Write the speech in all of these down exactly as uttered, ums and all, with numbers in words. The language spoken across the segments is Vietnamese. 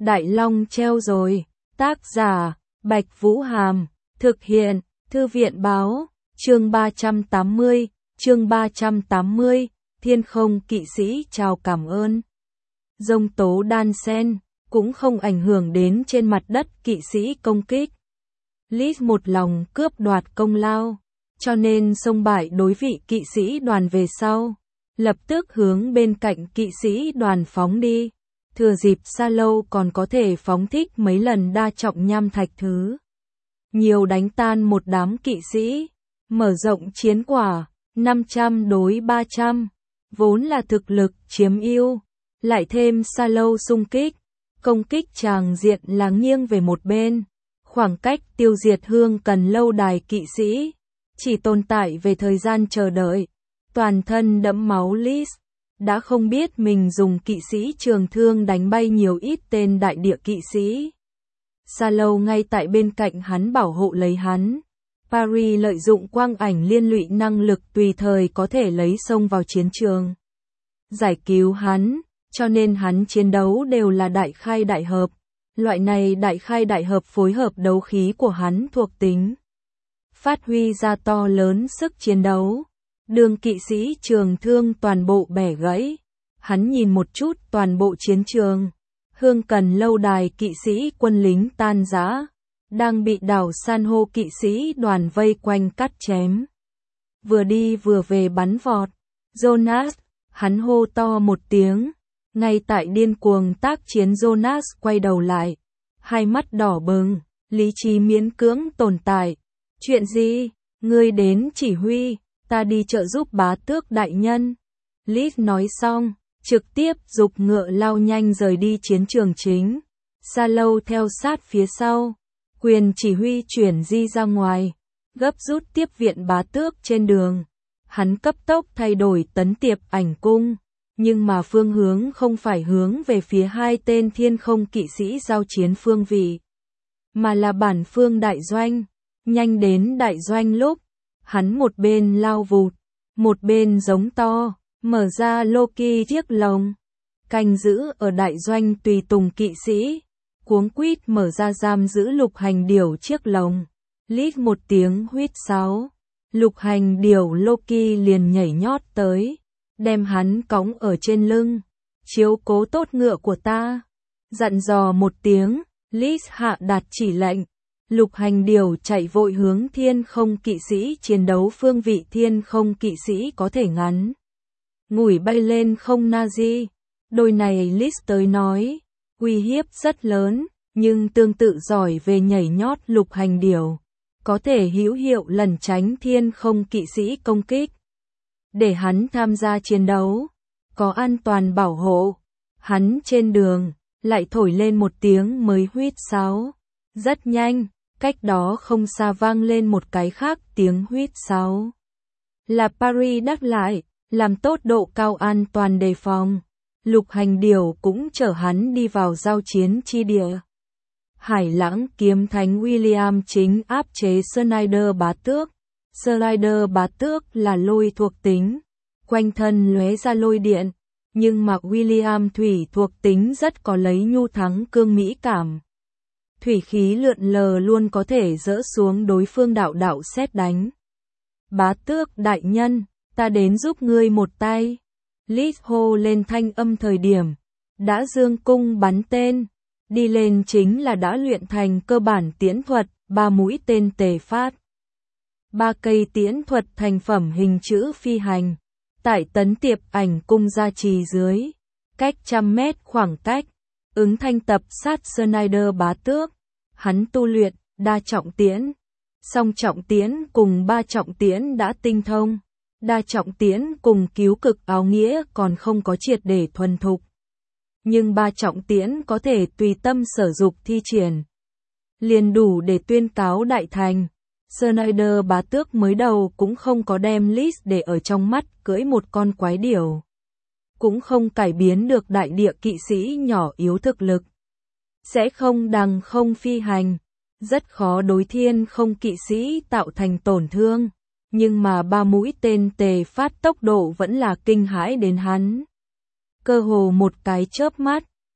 Đại Long treo rồi. Tác giả, Bạch Vũ Hàm. Thực hiện, Thư viện Báo. Chương ba trăm tám mươi. Chương ba trăm tám mươi. Thiên không kỵ sĩ chào cảm ơn. Giông tố đan sen, cũng không ảnh hưởng đến trên mặt đất kỵ sĩ công kích. Lis một lòng cướp đoạt công lao, cho nên xông bại đối vị kỵ sĩ đoàn về sau. Lập tức hướng bên cạnh kỵ sĩ đoàn phóng đi. Thừa dịp xa lâu còn có thể phóng thích mấy lần đa trọng nham thạch thứ. Nhiều đánh tan một đám kỵ sĩ. Mở rộng chiến quả, năm trăm đối ba trăm. Vốn là thực lực chiếm ưu. Lại thêm xa lâu xung kích. Công kích tràng diện là nghiêng về một bên. Khoảng cách tiêu diệt hương cần lâu đài kỵ sĩ. Chỉ tồn tại về thời gian chờ đợi. Toàn thân đẫm máu Lis. Đã không biết mình dùng kỵ sĩ trường thương đánh bay nhiều ít tên đại địa kỵ sĩ. Xa lâu ngay tại bên cạnh hắn bảo hộ lấy hắn. Paris lợi dụng quang ảnh liên lụy năng lực tùy thời có thể lấy xông vào chiến trường. Giải cứu hắn, cho nên hắn chiến đấu đều là đại khai đại hợp. Loại này đại khai đại hợp phối hợp đấu khí của hắn thuộc tính. Phát huy ra to lớn sức chiến đấu. Đường kỵ sĩ trường thương toàn bộ bẻ gãy. Hắn nhìn một chút toàn bộ chiến trường. Hương cần lâu đài kỵ sĩ quân lính tan rã. Đang bị đảo san hô kỵ sĩ đoàn vây quanh cắt chém. Vừa đi vừa về bắn vọt. Jonas, hắn hô to một tiếng. Ngay tại điên cuồng tác chiến Jonas quay đầu lại. Hai mắt đỏ bừng, lý trí miễn cưỡng tồn tại. Chuyện gì? Ngươi đến chỉ huy. Ta đi trợ giúp bá tước đại nhân. Lis nói xong, trực tiếp giục ngựa lao nhanh rời đi chiến trường chính. Sa lâu theo sát phía sau. Quyền chỉ huy chuyển di ra ngoài. Gấp rút tiếp viện bá tước trên đường. Hắn cấp tốc thay đổi tấn tiệp ảnh cung. Nhưng mà phương hướng không phải hướng về phía hai tên thiên không kỵ sĩ giao chiến phương vị. Mà là bản phương đại doanh. Nhanh đến đại doanh lúc. Hắn một bên lao vụt, một bên giống to, mở ra Loki chiếc lồng. Canh giữ ở đại doanh tùy tùng kỵ sĩ, cuống quýt mở ra giam giữ lục hành điểu chiếc lồng. Lít một tiếng huýt sáo, lục hành điểu Loki liền nhảy nhót tới, đem hắn cõng ở trên lưng. Chiếu cố tốt ngựa của ta. Dặn dò một tiếng, Lít hạ đạt chỉ lệnh. Lục hành điểu chạy vội hướng thiên không kỵ sĩ chiến đấu phương vị thiên không kỵ sĩ có thể ngắn. Ngủi bay lên không Nazi. Đôi này Lis tới nói, uy hiếp rất lớn, nhưng tương tự giỏi về nhảy nhót lục hành điểu. Có thể hữu hiệu lẩn tránh thiên không kỵ sĩ công kích. Để hắn tham gia chiến đấu, có an toàn bảo hộ. Hắn trên đường, lại thổi lên một tiếng mới huýt sáo. Rất nhanh. Cách đó không xa vang lên một cái khác tiếng huýt sáo. Là Paris đáp lại, làm tốt độ cao an toàn đề phòng. Lục hành điểu cũng chở hắn đi vào giao chiến chi địa. Hải lãng kiếm thánh William chính áp chế Snyder bá tước. Snyder bá tước là lôi thuộc tính. Quanh thân lóe ra lôi điện. Nhưng mà William thủy thuộc tính rất có lấy nhu thắng cương mỹ cảm. Thủy khí lượn lờ luôn có thể dỡ xuống đối phương đạo đạo sét đánh. Bá tước đại nhân, ta đến giúp ngươi một tay. Lis hô lên thanh âm thời điểm. Đã dương cung bắn tên. Đi lên chính là đã luyện thành cơ bản tiễn thuật, ba mũi tên tề phát. Ba cây tiễn thuật thành phẩm hình chữ phi hành. Tại tấn tiệp ảnh cung gia trì dưới. Cách trăm mét khoảng cách. Ứng thanh tập sát Snyder bá tước. Hắn tu luyện, đa trọng tiễn. Song trọng tiễn cùng ba trọng tiễn đã tinh thông. Đa trọng tiễn cùng cứu cực áo nghĩa còn không có triệt để thuần thục. Nhưng ba trọng tiễn có thể tùy tâm sở dục thi triển. Liền đủ để tuyên cáo đại thành. Snyder bá tước mới đầu cũng không có đem Lis để ở trong mắt cưỡi một con quái điểu. Cũng không cải biến được đại địa kỵ sĩ nhỏ yếu thực lực. Sẽ không đằng không phi hành. Rất khó đối thiên không kỵ sĩ tạo thành tổn thương. Nhưng mà ba mũi tên tề phát tốc độ vẫn là kinh hãi đến hắn. Cơ hồ một cái chớp mắt,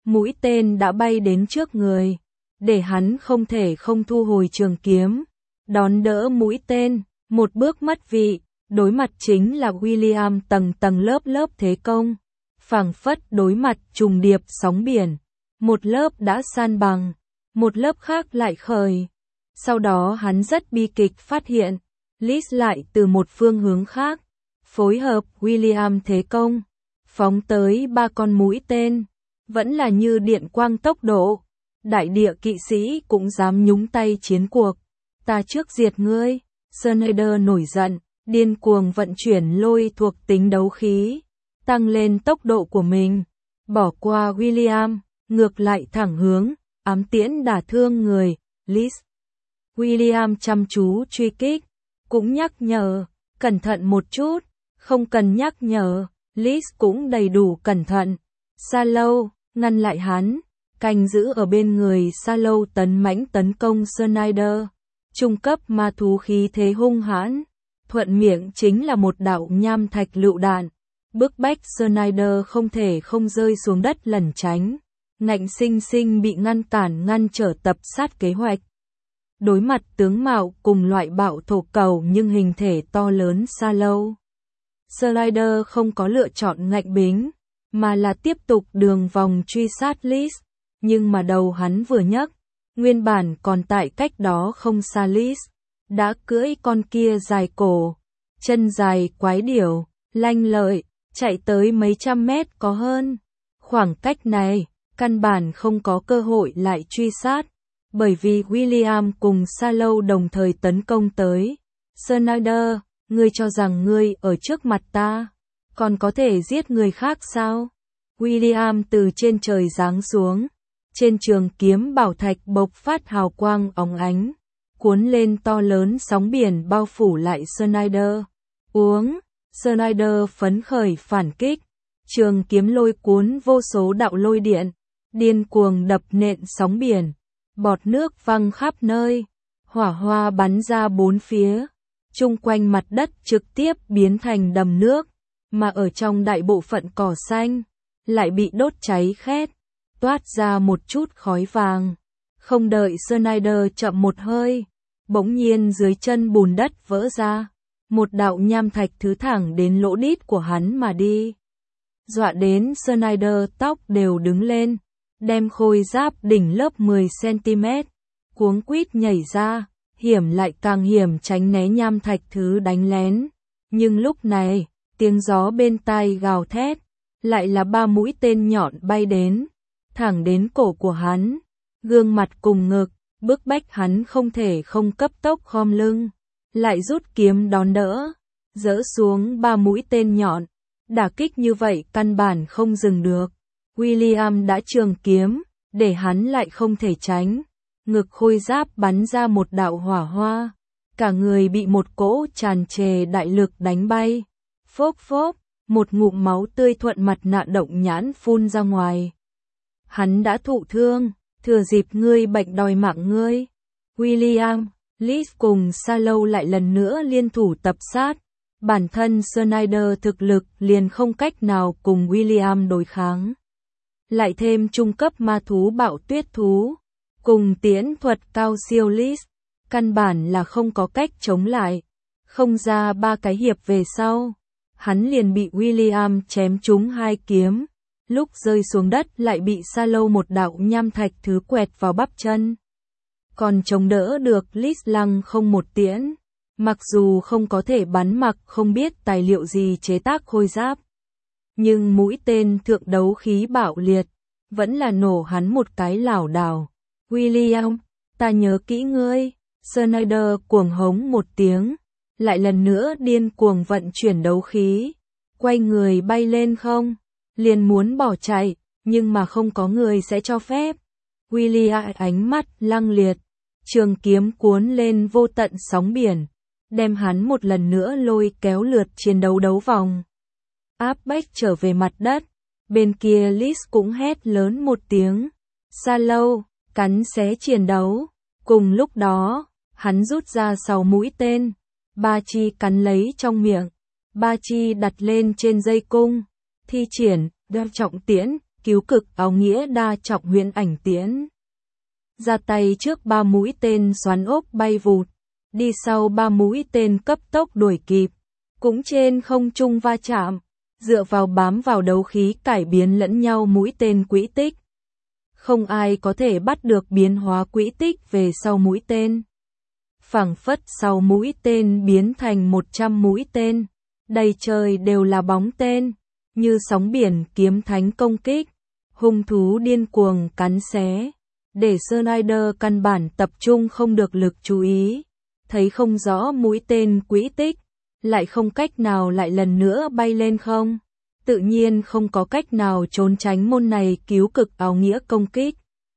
mũi tên đã bay đến trước người, để hắn không thể không thu hồi trường kiếm, đón đỡ mũi tên, một bước mất vị, đối mặt chính là William tầng tầng lớp lớp thế công, phảng phất đối mặt trùng điệp sóng biển, một lớp đã san bằng, một lớp khác lại khởi. Sau đó hắn rất bi kịch phát hiện, Liz lại từ một phương hướng khác, phối hợp William thế công, phóng tới ba con mũi tên, vẫn là như điện quang tốc độ. Đại địa kỵ sĩ cũng dám nhúng tay chiến cuộc, ta trước diệt ngươi. Snyder nổi giận, điên cuồng vận chuyển lôi thuộc tính đấu khí, tăng lên tốc độ của mình, bỏ qua William, ngược lại thẳng hướng, ám tiễn đả thương người, Liz. William chăm chú truy kích, cũng nhắc nhở, cẩn thận một chút, không cần nhắc nhở, Liz cũng đầy đủ cẩn thận. Sallow ngăn lại hắn, canh giữ ở bên người Sallow tấn mãnh tấn công Snyder, trung cấp ma thú khí thế hung hãn, thuận miệng chính là một đạo nham thạch lựu đạn, bức bách Snyder không thể không rơi xuống đất lẩn tránh, ngạnh sinh sinh bị ngăn cản ngăn trở tập sát kế hoạch. Đối mặt tướng mạo cùng loại bạo thổ cầu nhưng hình thể to lớn Sallow, Snyder không có lựa chọn ngạnh bính, mà là tiếp tục đường vòng truy sát Liz, nhưng mà đầu hắn vừa nhấc, nguyên bản còn tại cách đó không xa Liz, đã cưỡi con kia dài cổ, chân dài quái điểu, lanh lợi, chạy tới mấy trăm mét có hơn. Khoảng cách này, căn bản không có cơ hội lại truy sát, bởi vì William cùng Sallow đồng thời tấn công tới. Snyder, ngươi cho rằng ngươi ở trước mặt ta, còn có thể giết người khác sao? William từ trên trời giáng xuống, trên trường kiếm bảo thạch bộc phát hào quang óng ánh, cuốn lên to lớn sóng biển bao phủ lại Snyder. Uống, Snyder phấn khởi phản kích, trường kiếm lôi cuốn vô số đạo lôi điện, điên cuồng đập nện sóng biển, bọt nước văng khắp nơi, hỏa hoa bắn ra bốn phía, chung quanh mặt đất trực tiếp biến thành đầm nước, mà ở trong đại bộ phận cỏ xanh, lại bị đốt cháy khét, toát ra một chút khói vàng. Không đợi Snyder chậm một hơi, bỗng nhiên dưới chân bùn đất vỡ ra, một đạo nham thạch thứ thẳng đến lỗ đít của hắn mà đi. Dọa đến Snyder tóc đều đứng lên, đem khôi giáp đỉnh lớp mười xăng-ti-mét, cuống quýt nhảy ra, hiểm lại càng hiểm tránh né nham thạch thứ đánh lén. Nhưng lúc này, tiếng gió bên tai gào thét, lại là ba mũi tên nhọn bay đến, thẳng đến cổ của hắn, gương mặt cùng ngực, bức bách hắn không thể không cấp tốc khom lưng, lại rút kiếm đón đỡ, dỡ xuống ba mũi tên nhọn, đả kích như vậy căn bản không dừng được. William đã trường kiếm, để hắn lại không thể tránh, ngực khôi giáp bắn ra một đạo hỏa hoa, cả người bị một cỗ tràn trề đại lực đánh bay. Phốc phốc, một ngụm máu tươi thuận mặt nạ động nhãn phun ra ngoài. Hắn đã thụ thương, thừa dịp ngươi bệnh đòi mạng ngươi. William, Liz cùng Sallow lại lần nữa liên thủ tập sát. Bản thân Snyder thực lực liền không cách nào cùng William đối kháng. Lại thêm trung cấp ma thú bạo tuyết thú, cùng tiễn thuật cao siêu Liz, căn bản là không có cách chống lại. Không ra ba cái hiệp về sau, hắn liền bị William chém trúng hai kiếm, lúc rơi xuống đất lại bị Sallow một đạo nham thạch thứ quẹt vào bắp chân. Còn chống đỡ được Liz lăng không một tiễn, mặc dù không có thể bắn mặc không biết tài liệu gì chế tác khôi giáp. Nhưng mũi tên thượng đấu khí bạo liệt, vẫn là nổ hắn một cái lảo đảo. William, ta nhớ kỹ ngươi. Snyder cuồng hống một tiếng, lại lần nữa điên cuồng vận chuyển đấu khí, quay người bay lên không, liền muốn bỏ chạy, nhưng mà không có người sẽ cho phép. William ánh mắt lăng liệt, trường kiếm cuốn lên vô tận sóng biển, đem hắn một lần nữa lôi kéo lượt chiến đấu đấu vòng. Áp bách trở về mặt đất, bên kia Liz cũng hét lớn một tiếng. Sallow, cắn xé chiến đấu. Cùng lúc đó, hắn rút ra sáu mũi tên, ba chi cắn lấy trong miệng, ba chi đặt lên trên dây cung, thi triển, đeo trọng tiễn, cứu cực áo nghĩa đa trọng huyễn ảnh tiễn. Ra tay trước ba mũi tên xoắn ốc bay vụt, đi sau ba mũi tên cấp tốc đuổi kịp, cũng trên không trung va chạm, dựa vào bám vào đấu khí cải biến lẫn nhau mũi tên quỹ tích. Không ai có thể bắt được biến hóa quỹ tích về sau mũi tên. Phảng phất sau mũi tên biến thành một trăm mũi tên, đầy trời đều là bóng tên, như sóng biển kiếm thánh công kích, hung thú điên cuồng cắn xé, để Snyder căn bản tập trung không được lực chú ý, thấy không rõ mũi tên quỹ tích, lại không cách nào lại lần nữa bay lên không, tự nhiên không có cách nào trốn tránh môn này cứu cực áo nghĩa công kích.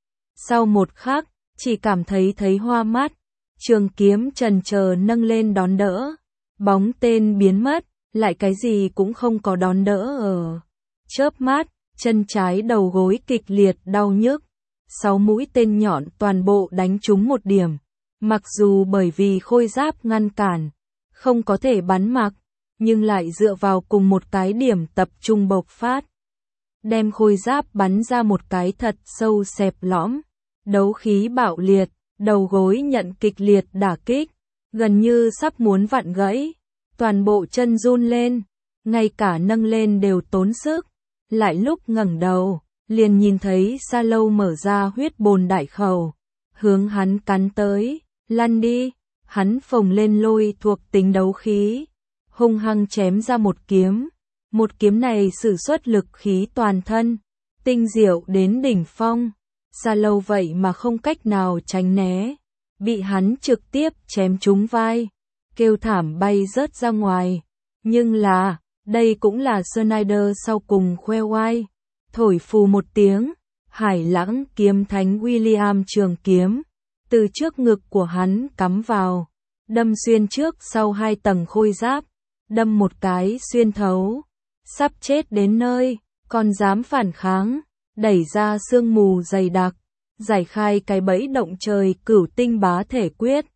Sau một khắc, chỉ cảm thấy thấy hoa mắt, trường kiếm chần chờ nâng lên đón đỡ, bóng tên biến mất, lại cái gì cũng không có đón đỡ ở. Chớp mắt, chân trái đầu gối kịch liệt đau nhức, sáu mũi tên nhọn toàn bộ đánh trúng một điểm, mặc dù bởi vì khôi giáp ngăn cản, không có thể bắn mặc, nhưng lại dựa vào cùng một cái điểm tập trung bộc phát. Đem khôi giáp bắn ra một cái thật sâu xẹp lõm, đấu khí bạo liệt, đầu gối nhận kịch liệt đả kích, gần như sắp muốn vặn gãy, toàn bộ chân run lên, ngay cả nâng lên đều tốn sức, lại lúc ngẩng đầu, liền nhìn thấy Sa Lâu mở ra huyết bồn đại khẩu, hướng hắn cắn tới, lăn đi, hắn phồng lên lôi thuộc tính đấu khí, hung hăng chém ra một kiếm, một kiếm này sử xuất lực khí toàn thân, tinh diệu đến đỉnh phong, Sa Lâu vậy mà không cách nào tránh né, bị hắn trực tiếp chém trúng vai, kêu thảm bay rớt ra ngoài, nhưng là, đây cũng là Snyder sau cùng khoe oai, thổi phù một tiếng, Hải Lãng kiếm thánh William trường kiếm, từ trước ngực của hắn cắm vào, đâm xuyên trước sau hai tầng khôi giáp, đâm một cái xuyên thấu, sắp chết đến nơi, còn dám phản kháng, đẩy ra sương mù dày đặc, giải khai cái bẫy động trời cửu tinh bá thể quyết,